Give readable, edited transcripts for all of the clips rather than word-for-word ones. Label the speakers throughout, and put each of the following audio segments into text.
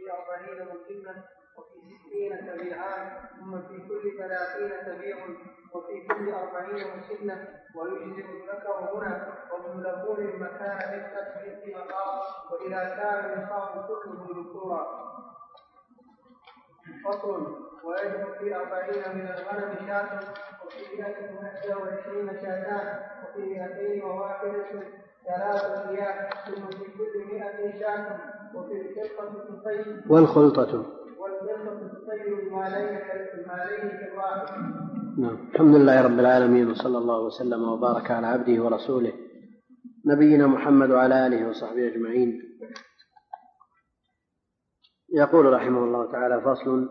Speaker 1: 40 مسنا وفي 60 تبيعان ثم في كل 30 تبيع وفي كل 40 مسنا ويجزئ الذكر هنا ومن لبون مكان مثل مقام وإذا كان النصاب كله ذكورا. فصل. ويجب في 40 من الغنم شاة وفي 121 شاتان وفي 201 3 مياه ثم في كل 100 شاة وفي الخلطة تصيب
Speaker 2: والخلطة
Speaker 1: تصيب المالين كالواحد.
Speaker 2: نعم. الحمد لله رب العالمين وصلى الله وسلم وبارك على عبده ورسوله نبينا محمد وعلى آله وصحبه أجمعين. يقول رحمه الله تعالى: فصل.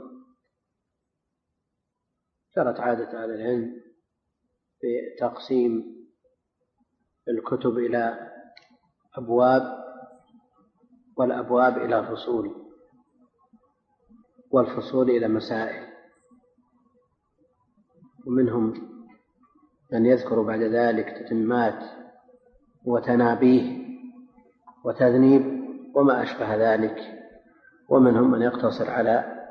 Speaker 2: جرت عادة أهل العلم في تقسيم الكتب إلى أبواب والأبواب إلى فصول والفصول إلى مسائل، ومنهم من يذكر بعد ذلك تتمات وتنابيه وتذنيب وما أشبه ذلك، ومنهم من يقتصر على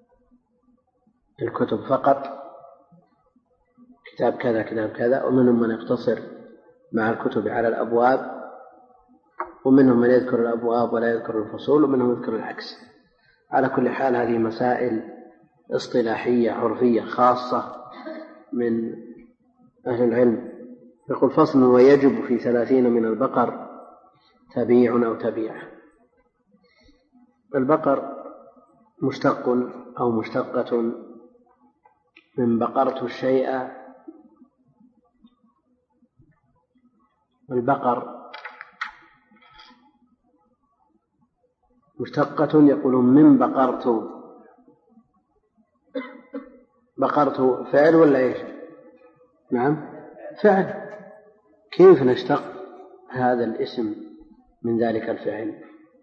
Speaker 2: الكتب فقط، كتاب كذا كتاب كذا، ومنهم من يقتصر مع الكتب على الأبواب، ومنهم من يذكر الأبواب ولا يذكر الفصول، ومنهم يذكر العكس. على كل حال هذه مسائل اصطلاحية عرفية خاصة من أهل العلم. يقول: فصل. ويجب في 30 من البقر تبيع أو تبيع. البقر مشتق أو مشتقة من بقرت الشيء. البقر مشتقة، يقولون من بقرت. بقرت فعل ولا إيش؟ نعم فعل. كيف نشتق هذا الاسم من ذلك الفعل؟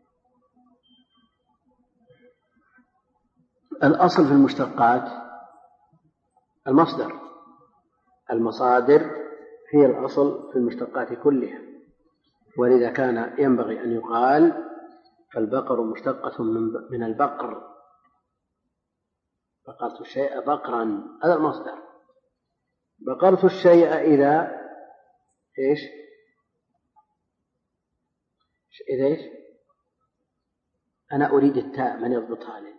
Speaker 2: الأصل في المشتقات المصدر. المصادر هي الأصل في المشتقات كلها، ولذا كان ينبغي أن يقال فالبقر مشتقة من البقر. بقرت الشيء بقرا، هذا المصدر. بقرت الشيء إذا إيش؟ إذا إيش؟ أنا أريد التاء، من يضبطها لي؟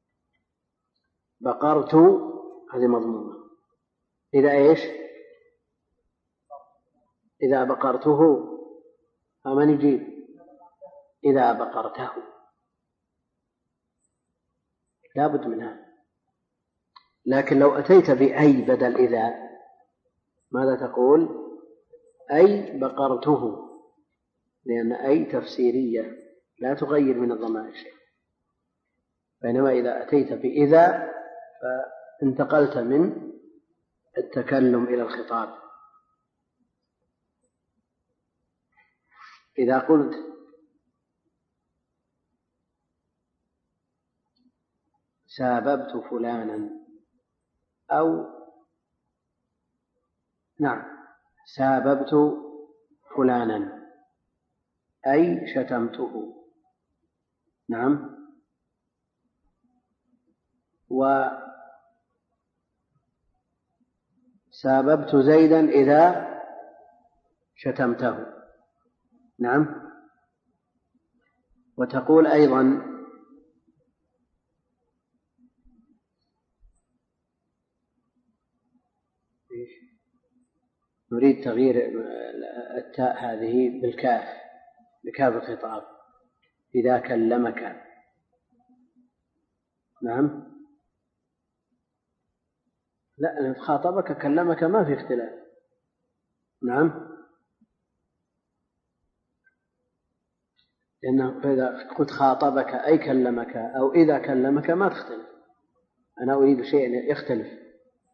Speaker 2: بقرت هذه مضمومة. إذا إيش؟ إذا بقرته، فمن يجيب؟ إذا بقرته، لا بد منها. لكن لو أتيت بأي بدل إذا، ماذا تقول؟ أي بقرته، لأن أي تفسيرية لا تغير من الضمائر شيء. بينما إذا أتيت بإذا فانتقلت من التكلم إلى الخطاب. إذا قلت ساببت فلانا، أو نعم ساببت فلانا أي شتمته، نعم. وساببت زيدا إذا شتمته، نعم. وتقول أيضا نريد تغيير التاء هذه بالكاف، بكاف الخطاب، إذا كلمك، نعم. لا، أن خاطبك كلمك ما في اختلاف، نعم. لأنه إذا قلت خاطبك أي كلمك أو إذا كلمك ما تختلف. أنا أريد شيء يختلف.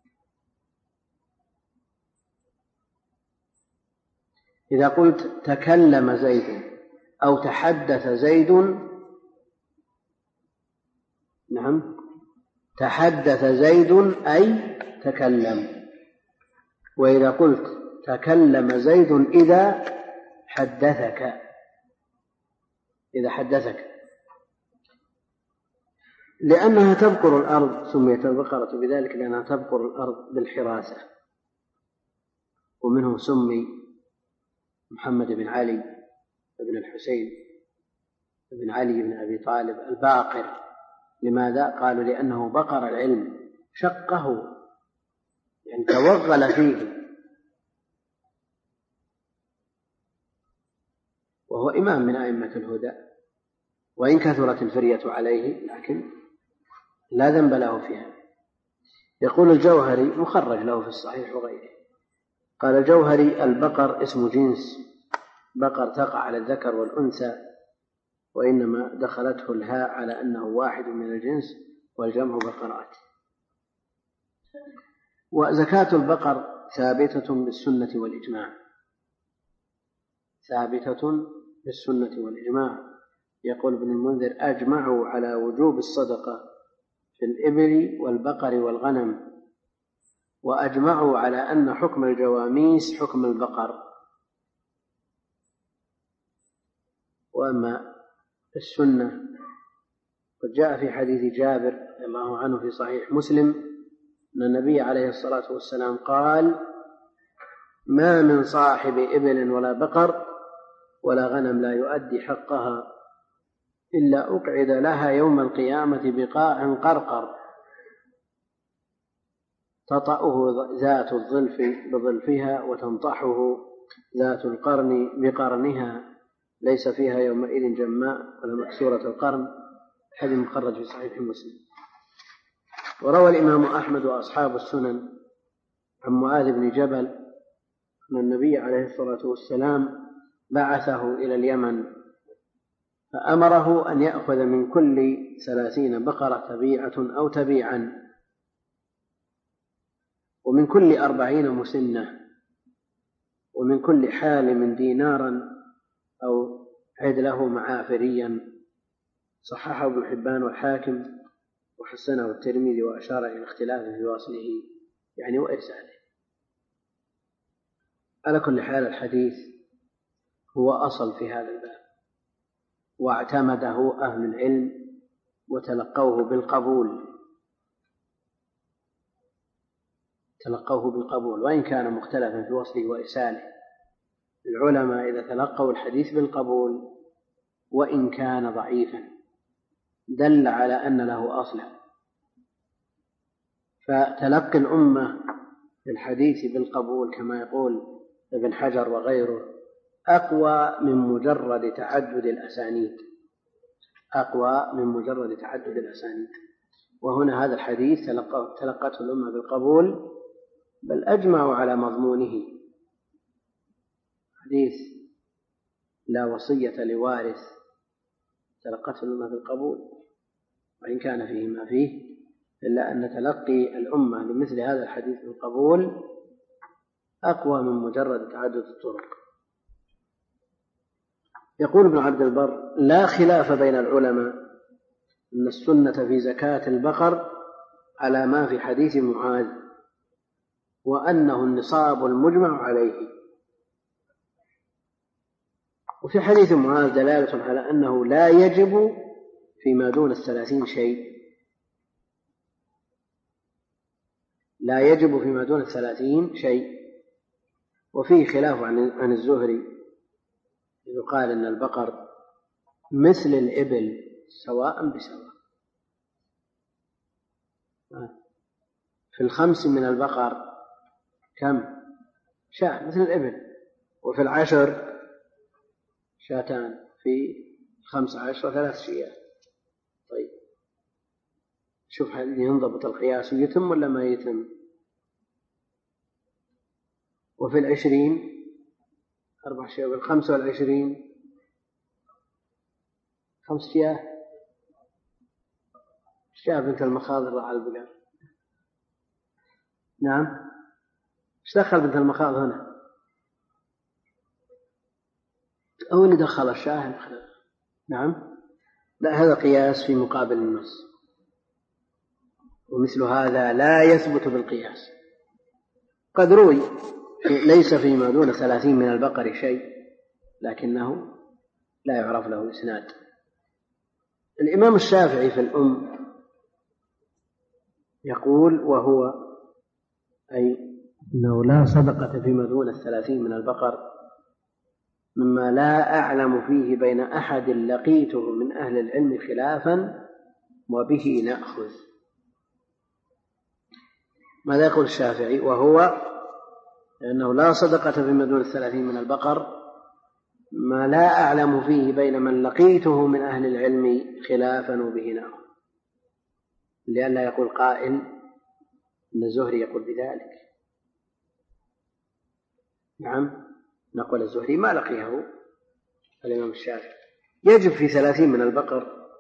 Speaker 2: إذا قلت تكلم زيد أو تحدث زيد، نعم، تحدث زيد أي تكلم. وإذا قلت تكلم زيد إذا حدثك، إذا حدثك. لأنها تبقر الأرض، سميت البقرة بذلك لأنها تبقر الأرض بالحراسة. ومنه سمي محمد بن علي بن الحسين بن علي بن أبي طالب الباقر. لماذا؟ قالوا لأنه بقر العلم، شقه يعني توغل فيه، وهو إمام من أئمة الهدى، وإن كثرت الفرية عليه لكن لا ذنب له فيها. يقول الجوهري مخرج له في الصحيح وغيره، قال الجوهري: البقر اسم جنس، بقر تقع على الذكر والأنثى، وإنما دخلته الهاء على أنه واحد من الجنس، والجمع بقرات. وزكاة البقر ثابتة بالسنة والإجماع، ثابتة بالسنة والإجماع. يقول ابن المنذر: أجمعوا على وجوب الصدقة في الإبل والبقر والغنم، وأجمعوا على أن حكم الجواميس حكم البقر. وأما السنة قد جاء في حديث جابر رضي الله عنه في صحيح مسلم أن النبي عليه الصلاة والسلام قال: ما من صاحب إبل ولا بقر ولا غنم لا يؤدي حقها إلا أقعد لها يوم القيامة بقاع قرقر تطأه ذات الظلف بظلفها وتنطحه ذات القرن بقرنها، ليس فيها يومئذ جماء ولا مكسورة القرن. حديث مخرج في صحيح مسلم. وروى الإمام أحمد وأصحاب السنن عن معاذ بن جبل أن النبي عليه الصلاة والسلام بعثه إلى اليمن، فأمره أن يأخذ من كل 30 بقرة تبيعة أو تبيعا، ومن كل 40 مسنة، ومن كل حالم دينارا أو عدله معافريا. صححه ابن حبان والحاكم وحسنه الترمذي، وأشار إلى اختلاف في وصله يعني وإرساله. على كل حال الحديث هو أصل في هذا الباب، واعتمده أهل العلم وتلقوه بالقبول، وإن كان مختلفا في وصله وإرساله. العلماء إذا تلقوا الحديث بالقبول وإن كان ضعيفا دل على أن له أصلا، فتلقي الأمة للحديث بالقبول كما يقول ابن حجر وغيره أقوى من مجرد تعدد الأسانيد، وهنا هذا الحديث تلقته الأمة بالقبول، بل أجمعوا على مضمونه. حديث لا وصية لوارث تلقته الأمة بالقبول، وإن كان فيه ما فيه، إلا أن تلقي الأمة لمثل هذا الحديث بالقبول أقوى من مجرد تعدد الطرق. يقول ابن عبد البر: لا خلاف بين العلماء أن السنة في زكاة البقر على ما في حديث معاذ، وأنه النصاب المجمع عليه. وفي حديث معاذ دلالة على أنه لا يجب فيما دون 30 شيء، لا يجب فيما دون 30 شيء. وفيه خلاف عن الزهري يقال أن البقر مثل الإبل سواء بسواء. في 5 من البقر كم؟ شاة مثل الإبل، وفي 10 شاتان، في 15 3 شياه. طيب شوف هل ينضبط القياس يتم ولا ما يتم؟ وفي 20 4 شياه، وفي 25 5 شياه. شاة بنت المخاض على البقر. نعم، ايش دخل بنت المخاض هنا؟ أو اللي دخل الشاة؟ نعم، لا، هذا قياس في مقابل النص، ومثل هذا لا يثبت بالقياس. قد روي ليس فيما دون 30 من البقر شيء، لكنه لا يعرف له إسناد. الإمام الشافعي في الأم يقول وهو أي أنه لا صدقة فيما دون 30 من البقر مما لا أعلم فيه بين أحد لقيته من أهل العلم خلافا وبه نأخذ. ماذا يقول الشافعي؟ وهو لأنه لا صدقة فيما دون 30 من البقر ما لا أعلم فيه بين من لقيته من أهل العلم خلافا وبه نأخذ، لئلا يقول قائل أن الزهري يقول بذلك. نعم، نقول الزهري ما لقيه الإمام الشافعي. يجب في 30 من البقر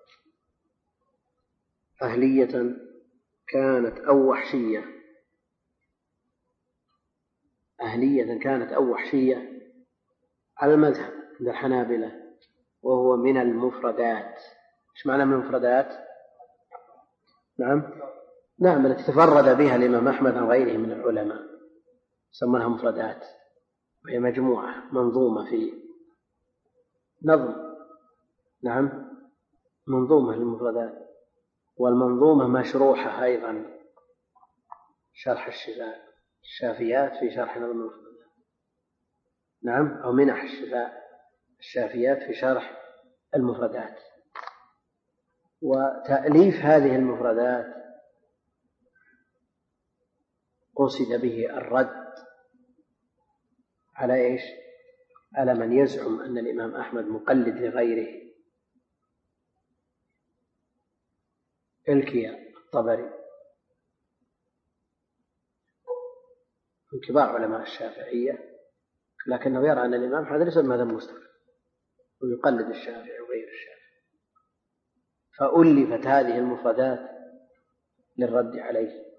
Speaker 2: أهلية كانت أو وحشية، أهلية كانت أو وحشية على المذهب عند الحنابلة، وهو من المفردات. إيش معنى من المفردات؟ نعم التي تفرد بها الإمام أحمد عن غيره من العلماء سمونها مفردات، وهي مجموعة منظومة في نظم. نعم، منظومة للمفردات، والمنظومة مشروحة أيضا شرح الشافيات في شرح نظم المفردات. نعم، أو منح الشافيات في شرح المفردات. وتأليف هذه المفردات قصد به الرد على إيش؟ على من يزعم أن الإمام أحمد مقلد لغيره. الكيا الطبري من كبار علماء الشافعية، لكنه يرى أن الإمام أحمد ليس بمذهب مستقل ويقلد الشافعي وغير الشافعي، فألفت هذه المفردات للرد عليه.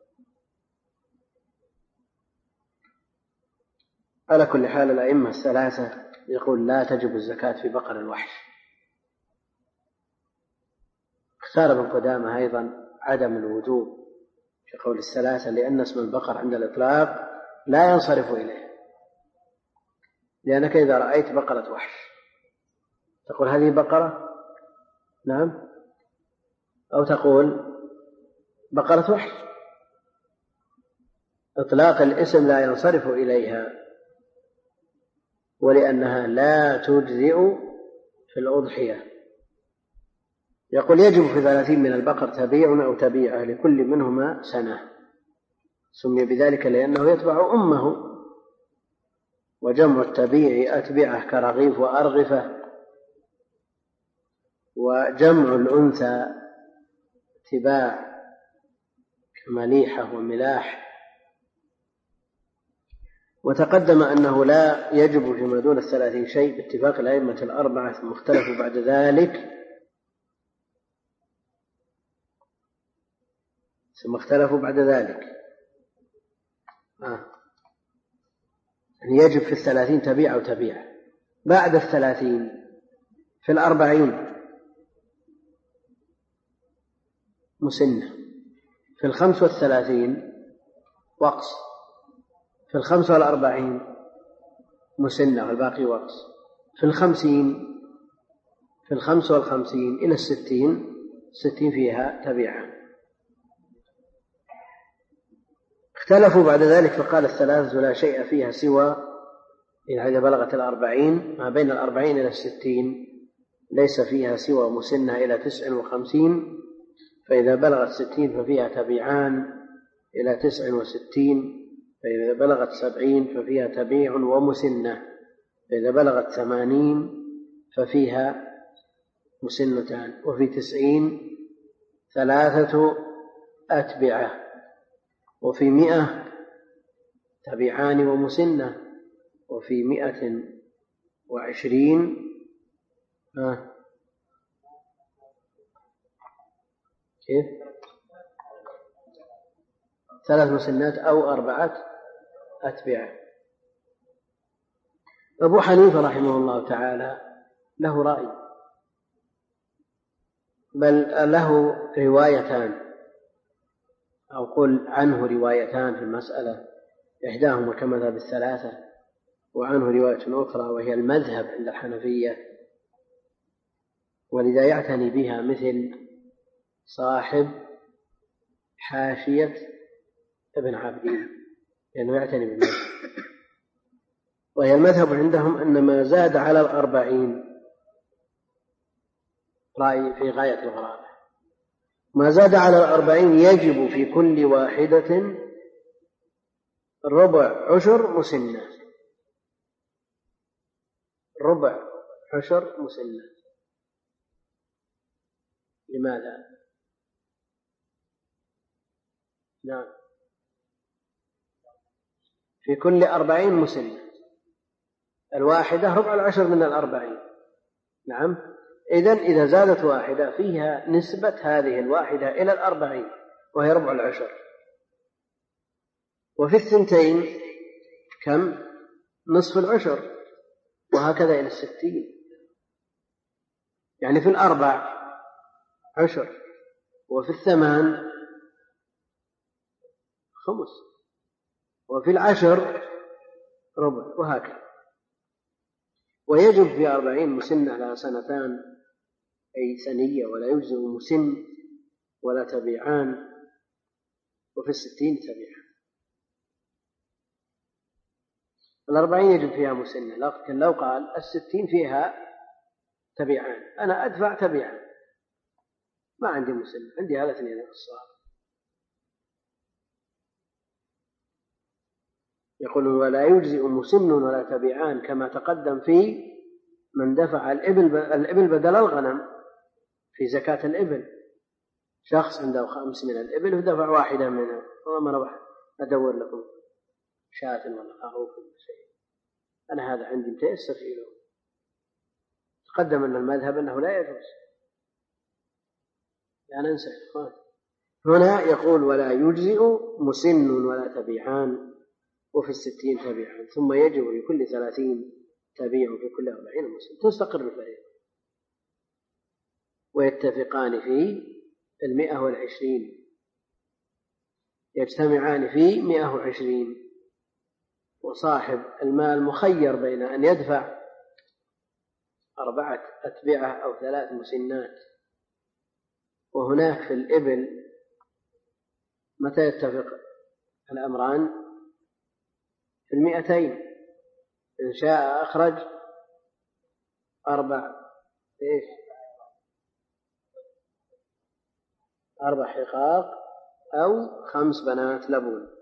Speaker 2: على كل حال الأئمة الثلاثة يقول لا تجب الزكاة في بقر الوحش. اختار ابن قدامة أيضا عدم الوجوب في قول الثلاثة، لأن اسم البقر عند الإطلاق لا ينصرف إليه، لأنك إذا رأيت بقرة وحش تقول هذه بقرة، نعم، أو تقول بقرة وحش. إطلاق الاسم لا ينصرف إليها، ولأنها لا تجزئ في الأضحية. يقول يجب في 30 من البقر تبيع أو تبيعة لكل منهما سنة، سمي بذلك لأنه يتبع أمه، وجمع التبيع أتبعه كرغيف وأرغفة، وجمع الأنثى تباع كمليحة وملاح. وتقدم أنه لا يجب فيما دون 30 شيء باتفاق الأئمة الأربعة، ثم اختلفوا بعد ذلك أن يجب في 30 تبيع أو تبيع، بعد 30 في 40 مسنة، في 35 وقص، في 45 مسنة والباقي وقص، في 55 إلى 60 فيها تبيعة. اختلفوا بعد ذلك فقال الثلاثة لا شيء فيها سوى إذا بلغت 40 ما بين 40 إلى 60 ليس فيها سوى مسنة إلى 59، فإذا بلغت 60 ففيها تبيعان إلى 69، فإذا بلغت 70 ففيها تبيع ومسنة، فإذا بلغت 80 ففيها مسنتان، وفي 90 3 أتبعة، وفي 100 تبيعان ومسنة، وفي 120 كيف 3 مسنات أو 4 أتبعة. أبو حنيفة رحمه الله تعالى له رأي، بل له روايتان، أو قل عنه روايتان في المسألة، إحداهما كمذهب الثلاثة، وعنه رواية أخرى وهي المذهب عند الحنفية، ولذا يعتني بها مثل صاحب حاشية ابن عابدين لأنه يعتني بالمذهب. وهي المذهب عندهم أن ما زاد على 40 رأي في غاية الغرابة. ما زاد على 40 يجب في كل واحدة ربع عشر مسنة. ربع عشر مسنة. لماذا؟ نعم، في كل 40 مسنة، الواحدة ربع العشر من 40. نعم، إذن إذا زادت واحدة فيها نسبة هذه الواحدة إلى 40 وهي ربع العشر. وفي 2 كم؟ نصف العشر، وهكذا إلى 60. يعني في 4 عشر، وفي 8 خمس، وفي 10 ربع، وهكذا. ويجب في 40 مسنة لها 2 أي ثنية، ولا يجزئ مسن ولا تبيعان، وفي 60 تبيعان. 40 يجب فيها مسنة، لكن لو قال 60 فيها تبيعان، أنا أدفع تبيعان، ما عندي مسنة، عندي هذا 2 الصغار. يقول ولا يجزئ مسن ولا تبيعان كما تقدم في من دفع الإبل بدل الغنم في زكاة الإبل. شخص عنده 5 من الإبل ودفع واحدة منها، والله ما أروح أدور لكم شاة ولا خروف ولا شيء، أنا هذا عندي متيسر فيه. تقدم أن المذهب أنه لا يجوز، لا ننسى. هنا يقول ولا يجزئ مسن ولا تبيعان، وفي 60 تبيعان، ثم يجب لكل 30 تبيع في كل 40 مسن. تستقر الفريق ويتفقان في 120، يجتمعان في 120. وصاحب المال مخير بين أن يدفع 4 أتبعة أو 3 مسنات. وهناك في الإبل متى يتفق الأمران؟ في 200. إن شاء أخرج 4 حقاق أو 5 بنات لبون.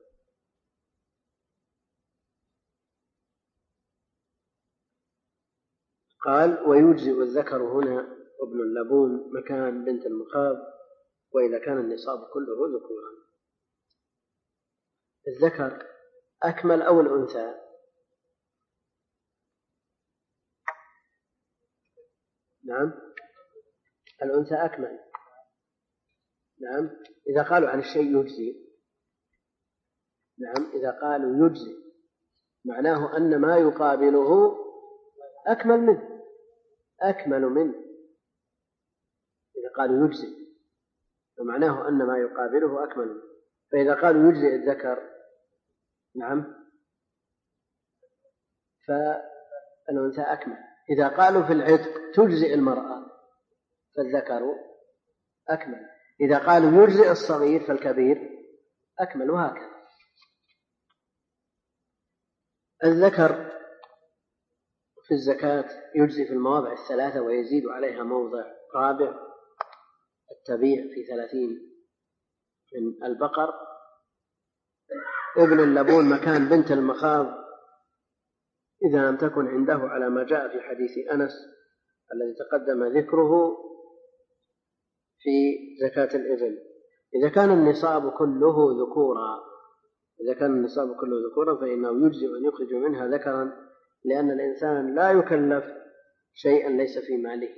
Speaker 2: قال ويجزئ الذكر هنا ابن اللبون مكان بنت المخاض، وإذا كان النصاب كله ذكورا. الذكر أكمل أو الأنثى؟ نعم، الأنثى أكمل. نعم، إذا قالوا عن الشيء يجزي. نعم، إذا قالوا يجزي معناه أن ما يقابله أكمل منه، أكمل منه. إذا قالوا يجزي فمعناه أن ما يقابله أكمل منه. فإذا قالوا يجزي الذكر، نعم، فالأنثى أكمل. إذا قالوا في العتق تجزئ المرأة فالذكر أكمل. إذا قالوا يجزئ الصغير فالكبير أكمل، وهكذا. الذكر في الزكاة يجزي في المواضع 3 ويزيد عليها موضع رابع. التبيع في 30 من البقر. ابن اللبون مكان بنت المخاض إذا لم تكن عنده، على ما جاء في حديث أنس الذي تقدم ذكره في زكاة الإبل. إذا كان النصاب كله ذكورا فإنه يجزئ أن يخرج منها ذكرا، لأن الإنسان لا يكلف شيئا ليس في ماله.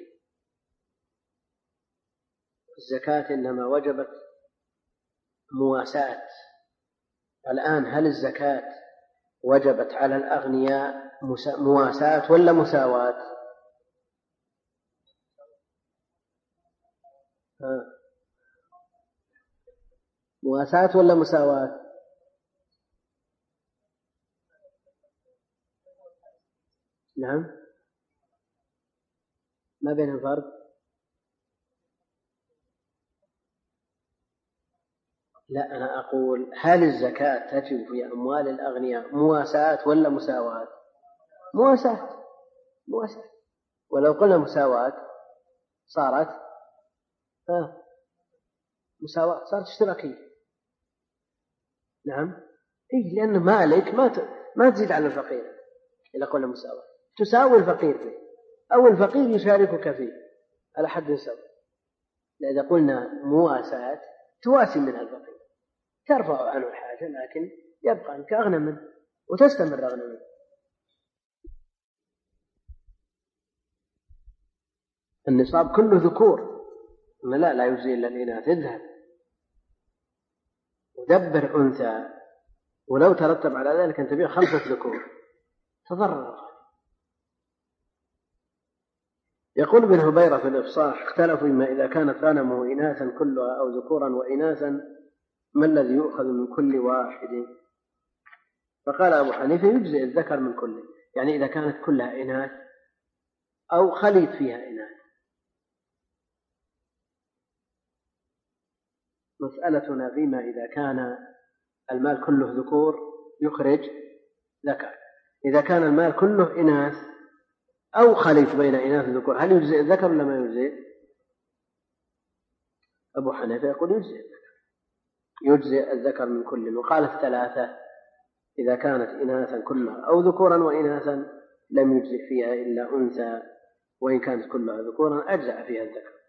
Speaker 2: الزكاة إنما وجبت مواساة. الآن هل الزكاة وجبت على الأغنياء مواساة ولا مساواة؟ مواساة ولا مساواة؟ نعم، ما بين الفرق. لا، أنا أقول هل الزكاة تجب في أموال الأغنياء مواساة ولا مساواة؟ مواساة. ولو قلنا مساواة صارت مساواة، صارت اشتراكية. نعم، إيه، لأنه مالك ما تزيد على الفقير. إذا قلنا مساواة تساوي الفقير فيه أو الفقير يشاركك فيه على حد سواء. إذا قلنا مواساة تواسي منها الفقير، ترفع عنه الحاجة لكن يبقى أنك أغنى منه وتستمر أغنى منه. النصاب كله ذكور، لا يجزي إلا الإناث. اذهب ودبر أنثى، ولو ترتب على ذلك أن تبيع 5 ذكور تضرر. يقول ابن هبيرة في الإفصاح: اختلفوا إما إذا كانت غنمه إناثا كلها أو ذكورا وإناثا ما الذي يؤخذ من كل واحد؟ فقال أبو حنيفة: يجزئ الذكر من كله، يعني إذا كانت كلها إناث أو خليط فيها إناث. مسألتنا فيما إذا كان المال كله ذكور يخرج ذكر، إذا كان المال كله إناث أو خليط بين إناث وذكور هل يجزئ الذكر ولا ما يجزئ؟ أبو حنيفة يقول يجزئ الذكر من كل. وقال 3: إذا كانت إناثا كلها أو ذكورا وإناثا لم يجزئ فيها إلا أنثى، وإن كانت كلها ذكورا أجزأ فيها الذكر.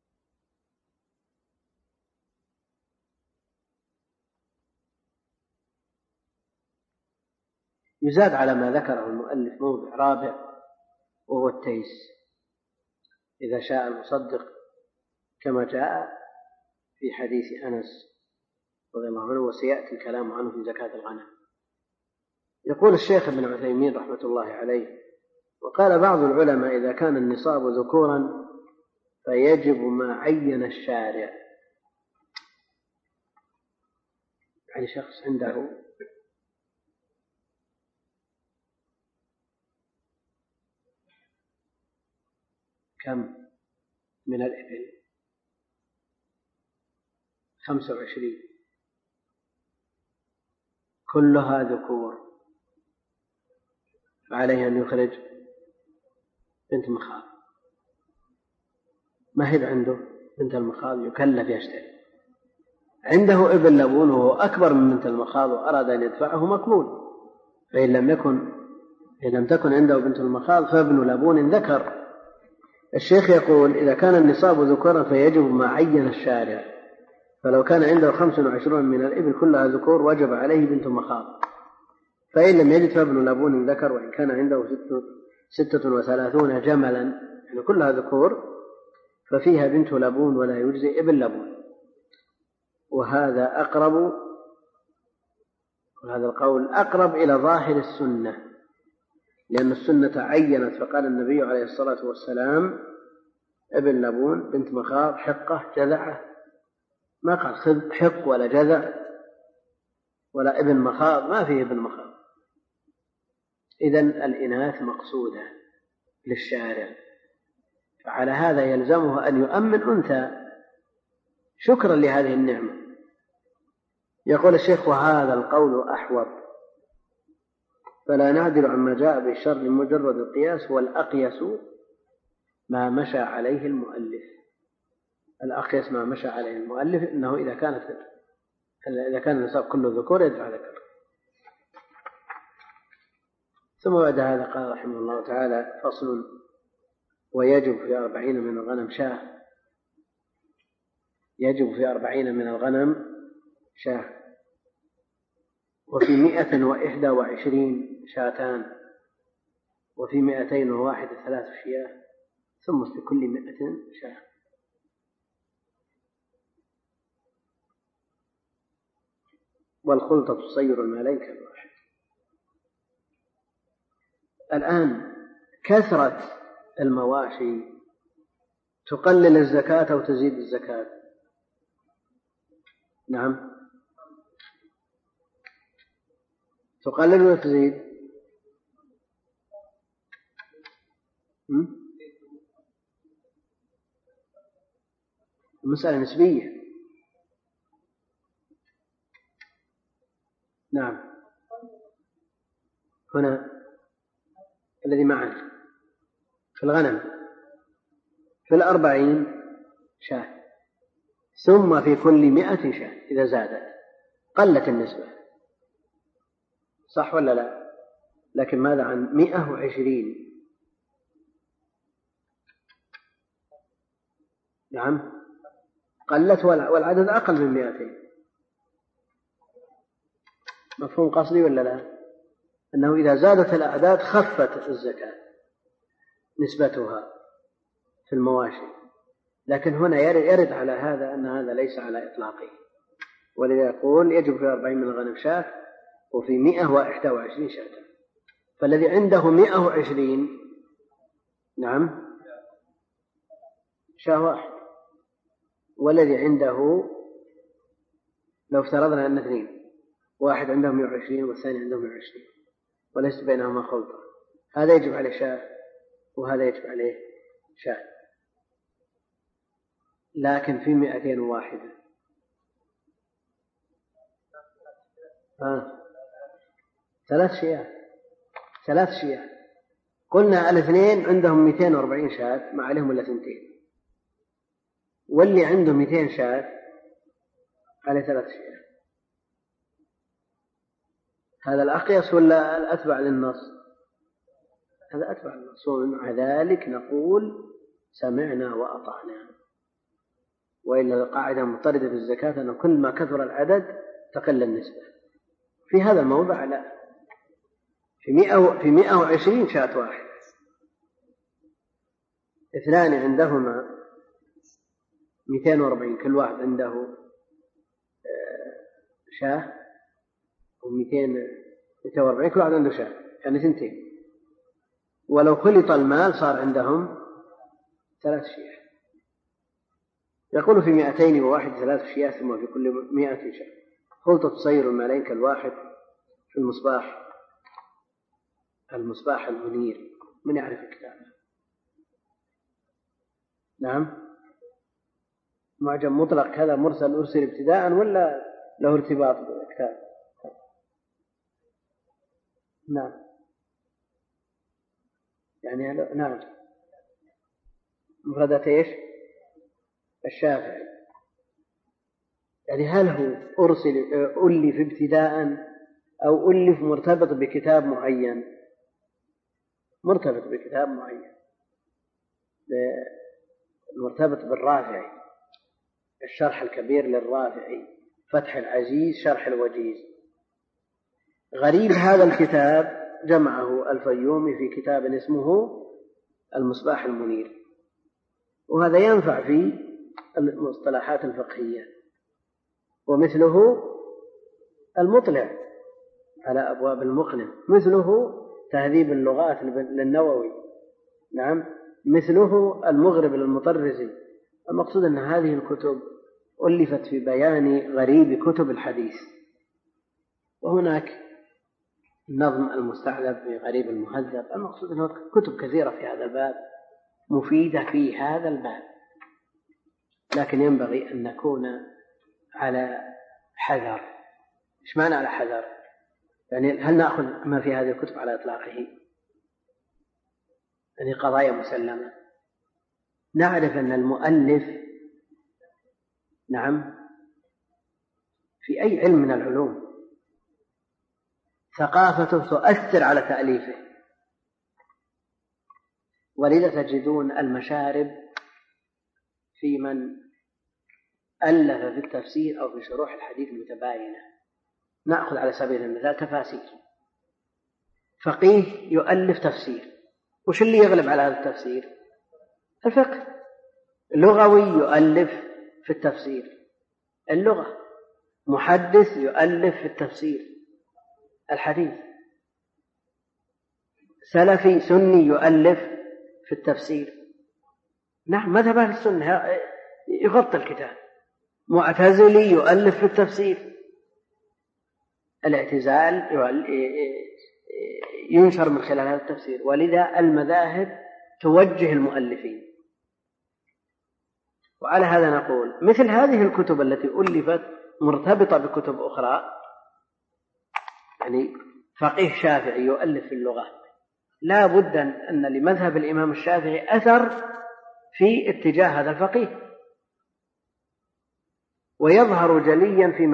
Speaker 2: يزاد على ما ذكره المؤلف موضع رابع وهو التيس، إذا شاء المصدق، كما جاء في حديث أنس رضي الله عنه، وسيأتي الكلام عنه في زكاة الغنم. يقول الشيخ ابن عثيمين رحمة الله عليه: وقال بعض العلماء إذا كان النصاب ذكورا فيجب ما عين الشارع، يعني شخص عنده كم من الإبل؟ 25، كلها ذكور، فعليه أن يخرج بنت مخاض. ما هي عنده بنت المخاض يكلف يشتري، عنده ابن لبون وهو أكبر من بنت المخاض وأراد أن يدفعه مقبول. فإن لم تكن عنده بنت المخاض فابن لبون ذكر. الشيخ يقول: إذا كان النصاب ذكورا فيجب ما عين الشارع، فلو كان عنده 25 من الإبل كلها ذكور وجب عليه بنت مخاض. فإن لم يجد فابن لبون ذكر، وإن كان عنده 36 جملا يعني كلها ذكور ففيها بنت لبون ولا يجزي ابن لبون. وهذا القول أقرب إلى ظاهر السنة، لأن السنة عينت، فقال النبي عليه الصلاة والسلام: ابن لبون، بنت مخاض، حقة، جذعة. ما قال خذ حق ولا جذع ولا ابن مخاض، ما فيه ابن مخاض. إذن الإناث مقصودة للشارع، فعلى هذا يلزمه أن يؤمن أنثى شكرا لهذه النعمة. يقول الشيخ: وهذا القول أحوط، فلا نعدل عما جاء بالشر لمجرد القياس، والأقيس ما مشى عليه المؤلف. الأقيس ما مشى عليه المؤلف إنه إذا كان النصاب كله ذكور يدفع ذكر. ثم بعد هذا قال رحمه الله تعالى: فصل: ويجب في 40 من الغنم شاة. يجب في 40 من الغنم شاة، وفي 121 شاتان، وفي 201 3 شياه، ثم في كل 100 شاة. والخلطة تصير المالين كالواحد. الآن كثرة المواشي تقلل الزكاة أو تزيد الزكاة؟ نعم، تقلل ولا تزيد؟ المسألة نسبية. هنا الذي معنا في الغنم في 40 شاة، ثم في كل 100 شاة إذا زادت قلت النسبة، صح ولا لا؟ لكن ماذا عن 120؟ نعم قلت والعدد أقل من 200. مفهوم قصدي ولا لا؟ أنه إذا زادت الأعداد خفت الزكاة نسبتها في المواشي، لكن هنا يرد على هذا أن هذا ليس على إطلاقه، ولذا يقول يجب في 40 من الغنم شاة وفي 121 شاة. فالذي عنده 120 نعم شاة واحد، والذي عنده لو افترضنا أن 2، واحد عنده 120 والثاني عنده 120 وليس بينهما خلطة، هذا يجب عليه شاة وهذا يجب عليه شاة. لكن في 201 ثلاث شياه قلنا 2 عندهم 240 شاة ما عليهم إلا 2، واللي عنده 200 شاة عليه 3 شياه. هذا الأقيس ولا الأتبع للنص؟ هذا أتبع للنص، ومع ذلك نقول سمعنا وأطعنا. وإلا القاعدة مضطردة في الزكاة أن كل ما كثر العدد تقل النسبة. في هذا الموضع لا، في 120 شاة واحد، 2 عندهما 240 كل واحد عنده شاة، و240 كل واحد عنده شاة، يعني 2. ولو خلط المال صار عندهم 3 شياه. يقول في 201 3 شياه ثم في كل 100 شاة. خلطة تصير المالين كالواحد في المصباح المنير. من يعرف الكتاب؟ نعم معجم مطلق هذا مرسل أرسل ابتداء ولا له ارتباط بالكتاب؟ نعم يعني نعم مفردات ايش؟ الشافعي. يعني هل هو ألف ابتداء أو ألف مرتبط بكتاب معين؟ مرتبط بكتاب معين، مرتبط بالرافعي، الشرح الكبير للرافعي، فتح العزيز شرح الوجيز. غريب هذا الكتاب جمعه الفيومي في كتاب اسمه المصباح المنير، وهذا ينفع في المصطلحات الفقهية. ومثله المطلع على أبواب المقنع، مثله تهذيب اللغات للنووي، نعم مثله المغرب للمطرزي. المقصود أن هذه الكتب ألفت في بيان غريب كتب الحديث. وهناك النظم المستعذب في غريب المهذب. المقصود أنه كتب كثيرة في هذا الباب مفيدة في هذا الباب، لكن ينبغي أن نكون على حذر. إيش معنى على حذر؟ يعني هل نأخذ ما في هذه الكتب على إطلاقه؟ يعني قضايا مسلمة. نعرف أن المؤلف نعم في أي علم من العلوم ثقافته تؤثر على تأليفه، ولذا تجدون المشارب في من ألف في التفسير أو في شروح الحديث المتباينة. نأخذ على سبيل المثال تفاسير. فقيه يؤلف تفسير، وش اللي يغلب على هذا التفسير؟ الفقه. لغوي يؤلف في التفسير اللغة. محدث يؤلف في التفسير الحديث. سلفي سني يؤلف في التفسير. نعم مذهب أهل السنة يغطي الكتاب. معتزلي يؤلف في التفسير. الاعتزال ينشر من خلال هذا التفسير. ولذا المذاهب توجه المؤلفين. وعلى هذا نقول مثل هذه الكتب التي ألفت مرتبطة بكتب أخرى، يعني فقيه شافعي يؤلف في اللغة لا بد أن لمذهب الإمام الشافعي أثر في اتجاه هذا الفقيه، ويظهر جليا في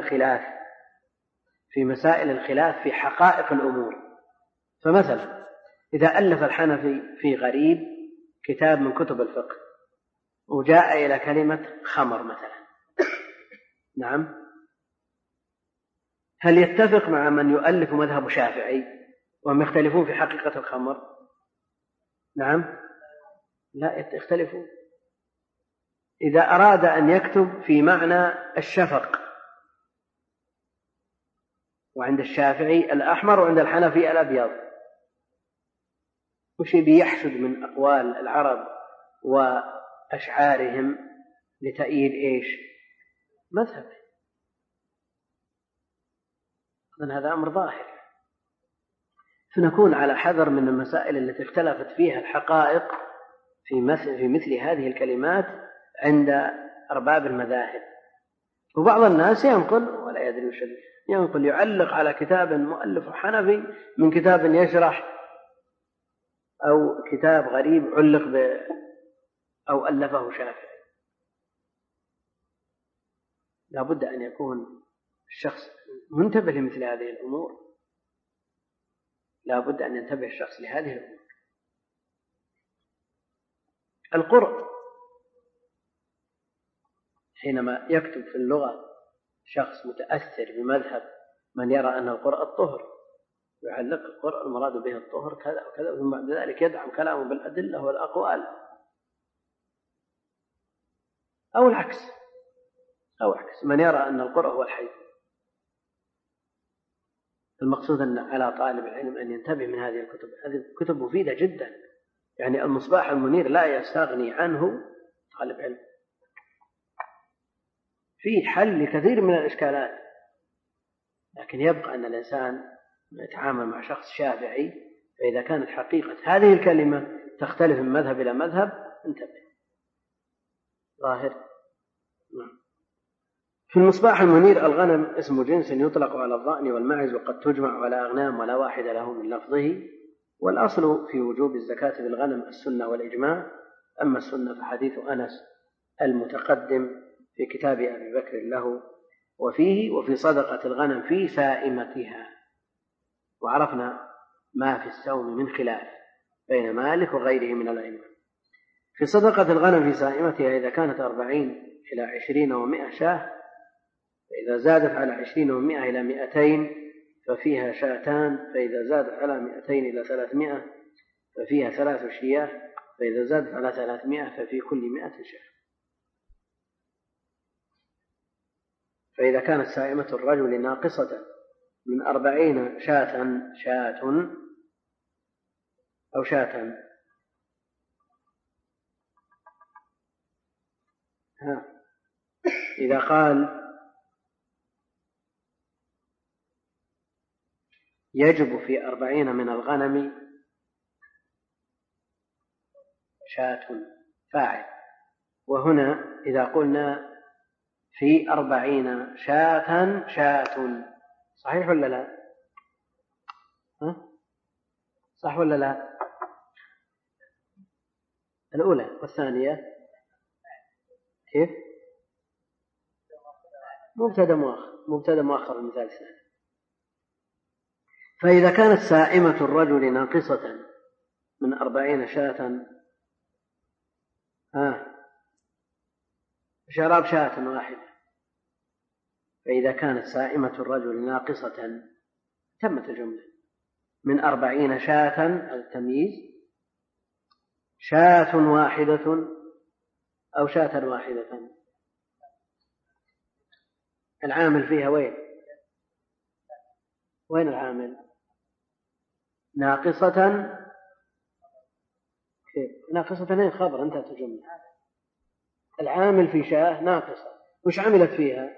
Speaker 2: مسائل الخلاف في حقائق الأمور. فمثلا إذا ألف الحنفي في غريب كتاب من كتب الفقه وجاء إلى كلمة خمر مثلا، نعم، هل يتفق مع من يؤلف مذهب شافعي وهم يختلفون في حقيقة الخمر؟ نعم، لا يختلفون. إذا أراد أن يكتب في معنى الشفق، وعند الشافعي الأحمر وعند الحنفي الأبيض، وش بيحشد من أقوال العرب وأشعارهم لتأييد إيش؟ مذهب. من هذا أمر ظاهر، فنكون على حذر من المسائل التي اختلفت فيها الحقائق في مثل هذه الكلمات عند أرباب المذاهب. وبعض الناس ينقل ولا يدري وش ينقل، يعلق على كتاب مؤلف حنفي من كتاب يشرح أو كتاب غريب علق أو ألفه شافعي. لا بد أن يكون الشخص منتبه لمثل هذه الأمور، لا بد أن ينتبه الشخص لهذه الأمور. القرء حينما يكتب في اللغة شخص متأثر بمذهب من يرى أن القرء الطهر، يعلق القرء المراد به الطهر كذا وكذا، ثم بعد ذلك يدعم كلامه بالأدلة والأقوال، أو العكس من يرى أن القرء هو الحيض. المقصود أن على طالب العلم أن ينتبه من هذه الكتب. هذه كتب مفيدة جدا، يعني المصباح المنير لا يستغني عنه طالب علم، فيه حل لكثير من الإشكالات. لكن يبقى أن الإنسان يتعامل مع شخص شافعي، فإذا كانت حقيقة هذه الكلمة تختلف من مذهب إلى مذهب انتبه. ظاهر. في المصباح المنير الغنم اسم جنس يطلق على الضأن والمعز، وقد تجمع على أغنام ولا واحد له من لفظه. والأصل في وجوب الزكاة بالغنم السنة والإجماع، أما السنة فحديث أنس المتقدم في كتاب أبي بكر له وفي صدقة الغنم في سائمتها. وعرفنا ما في السوم من خلاف بين مالك وغيره من الأئمة. في صدقة الغنم في سائمتها إذا كانت 40 إلى 20 و100 شاة، فإذا زادت على 20 و100 إلى 200 ففيها شاتان، فإذا زادت على 200 إلى 300 ففيها 3 شياه، فإذا زادت على 300 ففي كل 100 شاة. فإذا كانت سائمة الرجل ناقصة من 40 شاة أو شاة إذا قال يجب في 40 من الغنم شاة فاعل، وهنا إذا قلنا في 40 شاة صحيح ولا لا؟ صح ولا لا؟ الأولى والثانية كيف؟ مبتدأ مؤخر المثال الثاني. فإذا كانت سائمة الرجل ناقصة من 40 شاة شراب شاة واحدة، فإذا كانت سائمة الرجل ناقصة تمت الجملة من 40 شاة التمييز شاة واحدة أو شاة واحدة. العامل فيها وين العامل؟ ناقصة ناقصة خبر انتهت الجملة. العامل في شاة ناقصة وش عملت فيها؟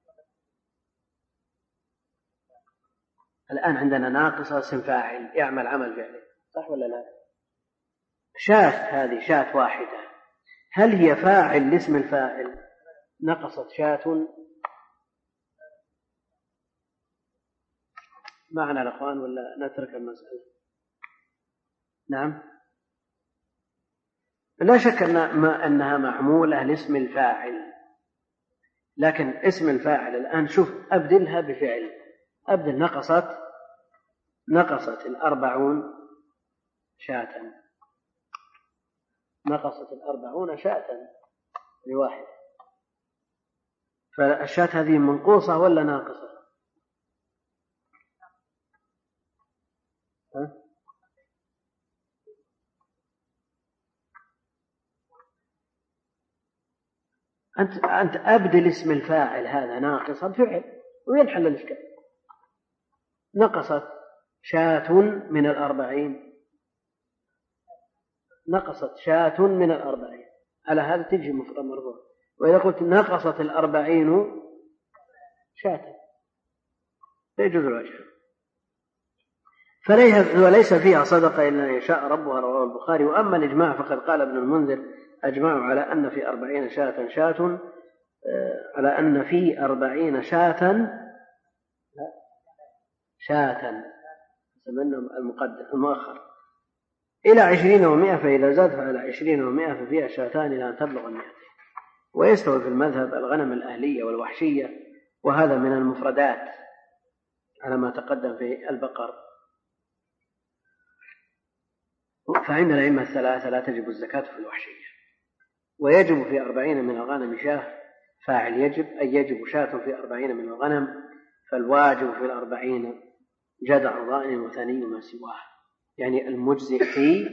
Speaker 2: الآن عندنا ناقصة اسم فاعل يعمل عمل فعلي، صح ولا لا؟ شاة هذه شاة واحدة، هل هي فاعل لاسم الفاعل؟ نقصت شاة معنا الأخوان ولا نترك المسألة؟ نعم، لا شك أنها معمولة لاسم الفاعل، لكن اسم الفاعل الآن شوف أبدلها بفعل، أبدل نقصت 40 شاة، نقصت 40 شاة لواحد، فالشاة هذه منقوصة ولا ناقصة؟ أنت أبدل اسم الفاعل هذا ناقصا بفعل وينحل الإشكال. نقصت شاة من 40، نقصت شاة من 40، على هذا تجي مفرد مرفوع. وإذا قلت نقصت 40 شاة يجوز الوجه، وليس فيها صدقة إلا أن يشاء ربها، رواه البخاري. وأما الإجماع فقد قال ابن المنذر أجمعوا على أن في 40 شاة على أن في 40 شاة سمنهم المؤخر إلى 20 و100، فإذا زاد على 20 و100 ففيها شاتان إلى أن تبلغ 100. ويستوي في المذهب الغنم الأهلية والوحشية، وهذا من المفردات على ما تقدم في البقر. فعند الأئمة الثلاثة لا تجب الزكاة في الوحشية. ويجب في 40 من الغنم شاة، فاعل يجب أي يجب شاة في 40 من الغنم، فالواجب في 40 جدع ضائن وثني ما سواه، يعني المجزئ في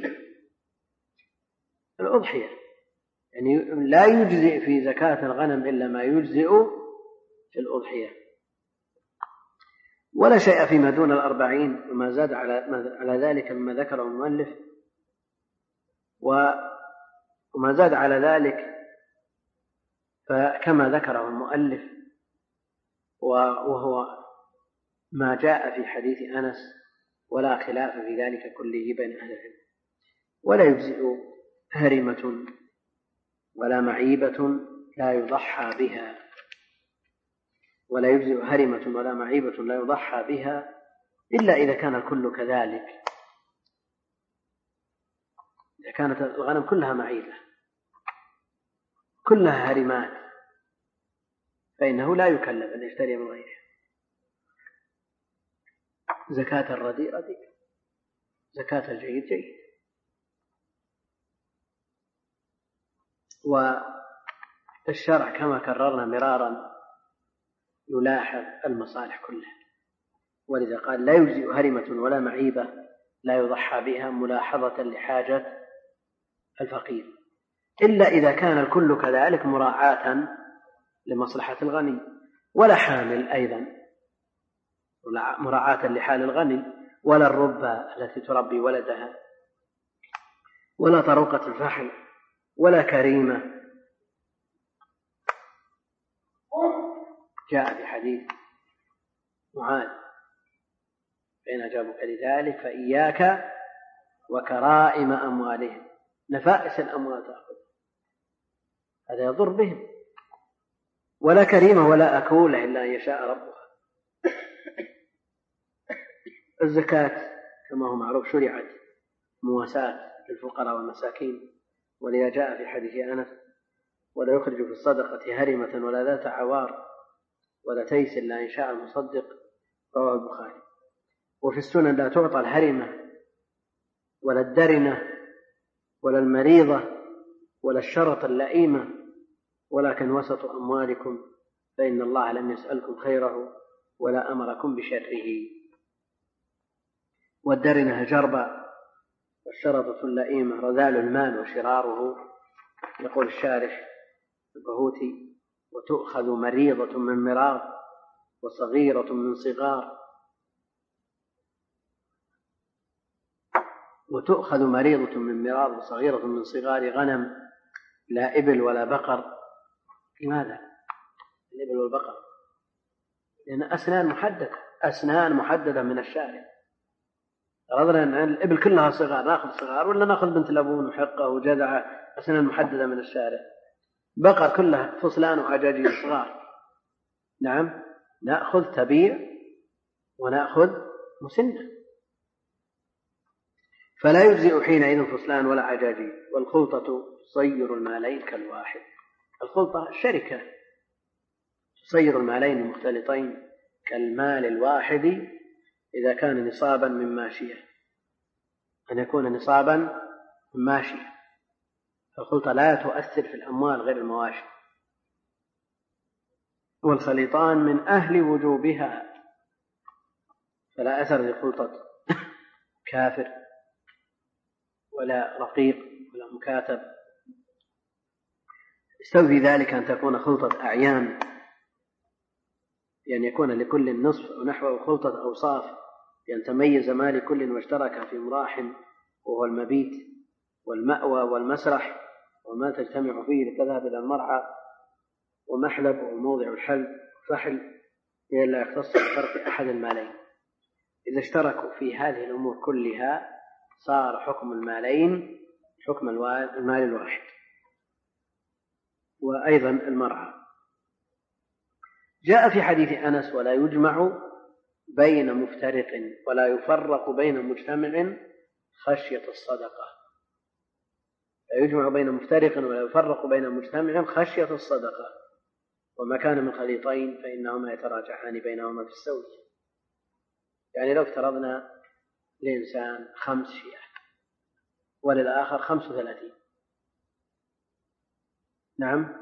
Speaker 2: الأضحية، يعني لا يجزئ في زكاة الغنم إلا ما يجزئ في الأضحية. ولا شيء فيما دون 40 وما زاد على ذلك مما ذكره المؤلف، وما زاد على ذلك فكما ذكره المؤلف وهو ما جاء في حديث أنس، ولا خلاف في ذلك كله بين أهل العلم. ولا يجزئ هرمة ولا معيبة لا يضحى بها، ولا يجزئ هرمة ولا معيبة لا يضحى بها إلا إذا كان الكل كذلك. إذا كانت الغنم كلها معيبة كلها هرمات فإنه لا يكلف أن يشتري من غيره. زكاة الرديء رديء، زكاة الجيد جيد. والشرع كما كررنا مرارا يلاحظ المصالح كلها، ولذا قال لا يجزئ هرمة ولا معيبة لا يضحى بها ملاحظة لحاجة الفقير، إلا إذا كان الكل كذلك مراعاة لمصلحة الغني، ولا حامل أيضا مراعاة لحال الغني، ولا الربة التي تربي ولدها، ولا طروقة الفحل، ولا كريمة. جاء في حديث معاذ فإن أجابك لذلك فإياك وكرائم أموالهم، نفائس الأموال تأخذ، هذا يضر بهم. ولا كريمة ولا أكولة إلا أن يشاء ربها. الزكاة كما هو معروف شرعت مواساة للفقراء والمساكين، ولذا جاء في حديث أنس ولا يخرج في الصدقة هرمة ولا ذات عوار ولا تيس إلا إن شاء المصدق، رواه البخاري. وفي السنن لا تعطى الهرمة ولا الدرنة ولا المريضة ولا الشرط اللئيمة، ولكن وسط أموالكم فإن الله لم يسألكم خيره ولا أمركم بشره. والدرنة جربة، والشرطة اللئيمة رذال المال وشراره. يقول الشارح البهوتي وتؤخذ مريضة من مراض وصغيرة من صغار، وتؤخذ مريضة من مراض وصغيرة من صغار غنم لا إبل ولا بقر. لماذا الإبل والبقر؟ لأن أسنان محددة من الشارع. رضنا أن الإبل كلها صغار نأخذ صغار، ولا نأخذ بنت لبون وحقة وجذعة أسنان محددة من الشارع؟ بقر كلها فصلان وعجاجيل صغار. نعم، نأخذ تبيع ونأخذ مسنة، فلا يجزئ حينئذ فصلان ولا عجاجي. والخلطة تصير المالين كالواحد. الخلطة الشركة تصير المالين المختلطين كالمال الواحد إذا كان نصابا من ماشية، أن يكون نصابا من ماشية. الخلطة لا تؤثر في الأموال غير المواشي. والخليطان من أهل وجوبها، فلا أثر لخلطة كافر ولا رقيق ولا مكاتب. يستوفي ذلك أن تكون خلطة أعيان، يعني يكون لكل نصف ونحو خلطة أوصاف، يعني تميز ما لكل واشترك في مراح وهو المبيت والمأوى والمسرح وما تجتمع فيه لتذهب إلى المرعى ومحلب وموضع الحلب فحل، لا يختص بفرق أحد المالين. إذا اشتركوا في هذه الأمور كلها صار حكم المالين حكم المال الواحد. وأيضا المرعى جاء في حديث أنس: ولا يجمع بين مفترق ولا يفرق بين مجتمع خشية الصدقة. لا يجمع بين مفترق ولا يفرق بين مجتمع خشية الصدقة. وما كان من خليطين فإنهما يتراجعان بينهما في السوية. يعني لو افترضنا لإنسان 5 شياه وللآخر 35، نعم،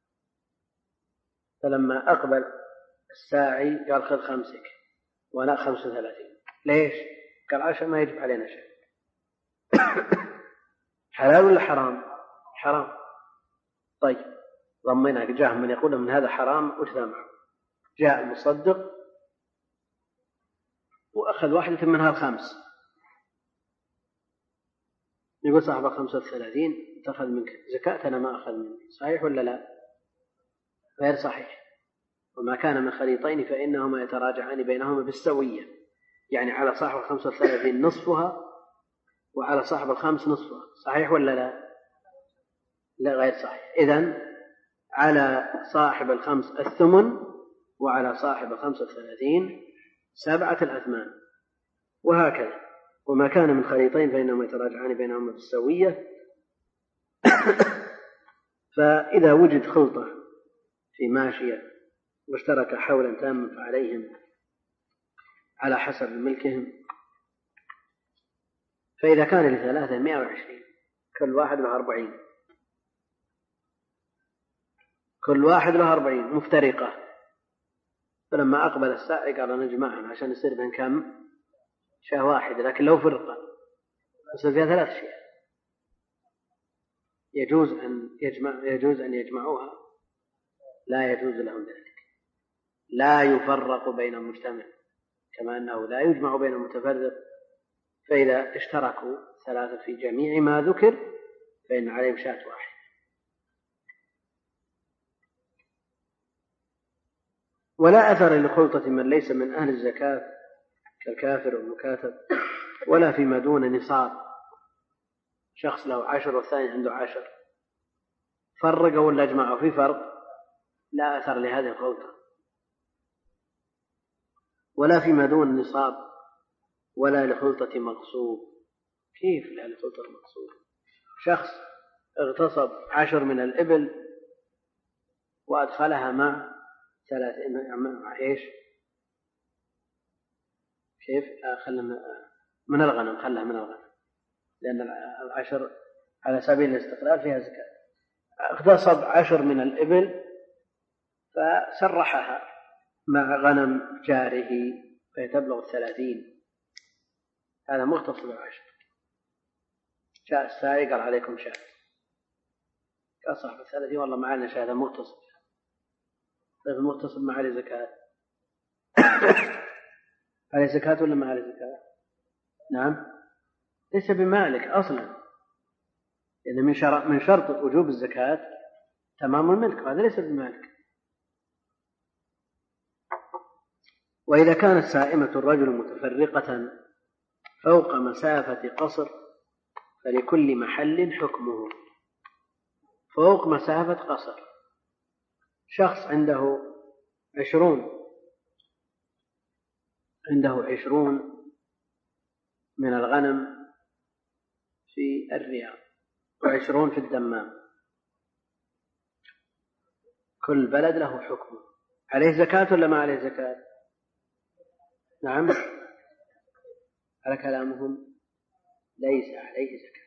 Speaker 2: فلما أقبل الساعي قال خذ 5 وأنا 35. ليش؟ قال عشان ما يجب علينا شيء. حلال ولا حرام؟ حرام. طيب ضمنها، جاء من يقول من هذا حرام وتسامحه. جاء المصدق وأخذ واحدة منها 5، يقول صاحب 35 تأخذ منك زكاة، أنا ما أخذ منك. صحيح ولا لا؟ غير صحيح. وما كان من خليطين فإنهما يتراجعان بينهما بالسوية، يعني على صاحب 35 نصفها وعلى صاحب 5 نصفها. صحيح ولا لا؟ لا، غير صحيح. إذن على صاحب 5 الثمن، وعلى صاحب 35 7 الأثمان، وهكذا. وما كان من خليطين فإنهما يتراجعان بينهما بالسوية. فإذا وجد خلطة في ماشية واشترك حولا تاما فعليهم على حسب ملكهم. فإذا كان ل3 120، كل واحد له 40، كل واحد له 40 مفترقة. فلما أقبل السائق قال نجمعهم عشان يصير بين كم؟ شاه واحدة، لكن لو فرقة يصير فيها 3 شياه. يجوز أن يجمعوها؟ لا يجوز لهم ذلك. لا يفرق بين المجتمع كما أنه لا يجمع بين المتفرق. فإذا اشتركوا 3 في جميع ما ذكر فإن عليهم شاة واحد. ولا أثر لخلطة من ليس من أهل الزكاة كالكافر والمكاتب، ولا فيما دون نصاب. شخص له 10 والثاني عنده 10، فرقوا ولا اجمعوا في فرق، لا أثر لهذه الخلطة. ولا فيما دون نصاب، ولا لخلطة مغصوب. كيف لا لخلطة مغصوب؟ شخص اغتصب 10 من الإبل وأدخلها مع 3 مع إيش؟ كيف؟ خلنا من الغنم، خلها من الغنم، لأن 10 على سبيل الاستقلال فيها زكاة. اغتصب 10 من الإبل فسرحها مع غنم جاره فيتبلغ 30، هذا مغتصب 10. جاء السائق قال عليكم شاة، قال صاحب 30 والله ما علينا شاة، هذا مغتصب. طيب المغتصب ما عليه زكاة؟ عليه زكاة ولا ما عليه زكاة؟ نعم، ليس بمالك أصلا، لأن من شرط وجوب الزكاة تمام الملك، هذا ليس بمالك. وإذا كانت سائمة الرجل متفرقة فوق مسافة قصر فلكل محل حكمه. فوق مسافة قصر، شخص عنده 20 من الغنم في الرياض 20 في الدمام. كل بلد له حكم. عليه زكاة ولا ما عليه زكاة؟ نعم، على كلامهم ليس عليه زكاة.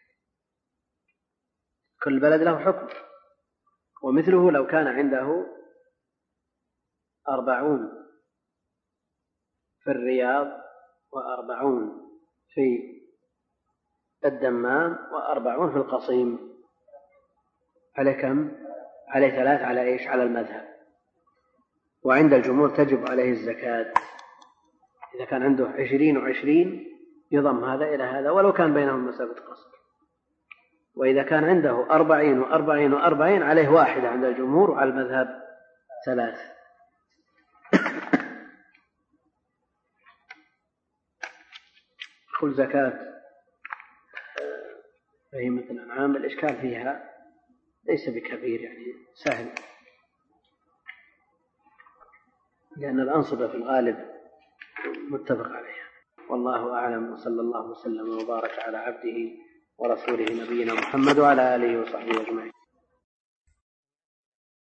Speaker 2: كل بلد له حكم. ومثله لو كان عنده 40 في الرياض و40 في الدمام و40 في القصيم، على كم؟ عليه 3 على إيش؟ على المذهب. وعند الجمهور تجب عليه الزكاة. إذا كان عنده 20 و20 يضم هذا إلى هذا ولو كان بينهم مسافة قصر. وإذا كان عنده 40 و40 و40 عليه 1 عند الجمهور، وعلى المذهب 3. كل زكاة بهيمة الأنعام الإشكال فيها ليس بكبير، يعني سهل، لأن الأنصبة في الغالب متفق عليها. والله أعلم، وصلى الله وسلم وبارك على عبده ورسوله نبينا محمد وعلى آله وصحبه أجمعين.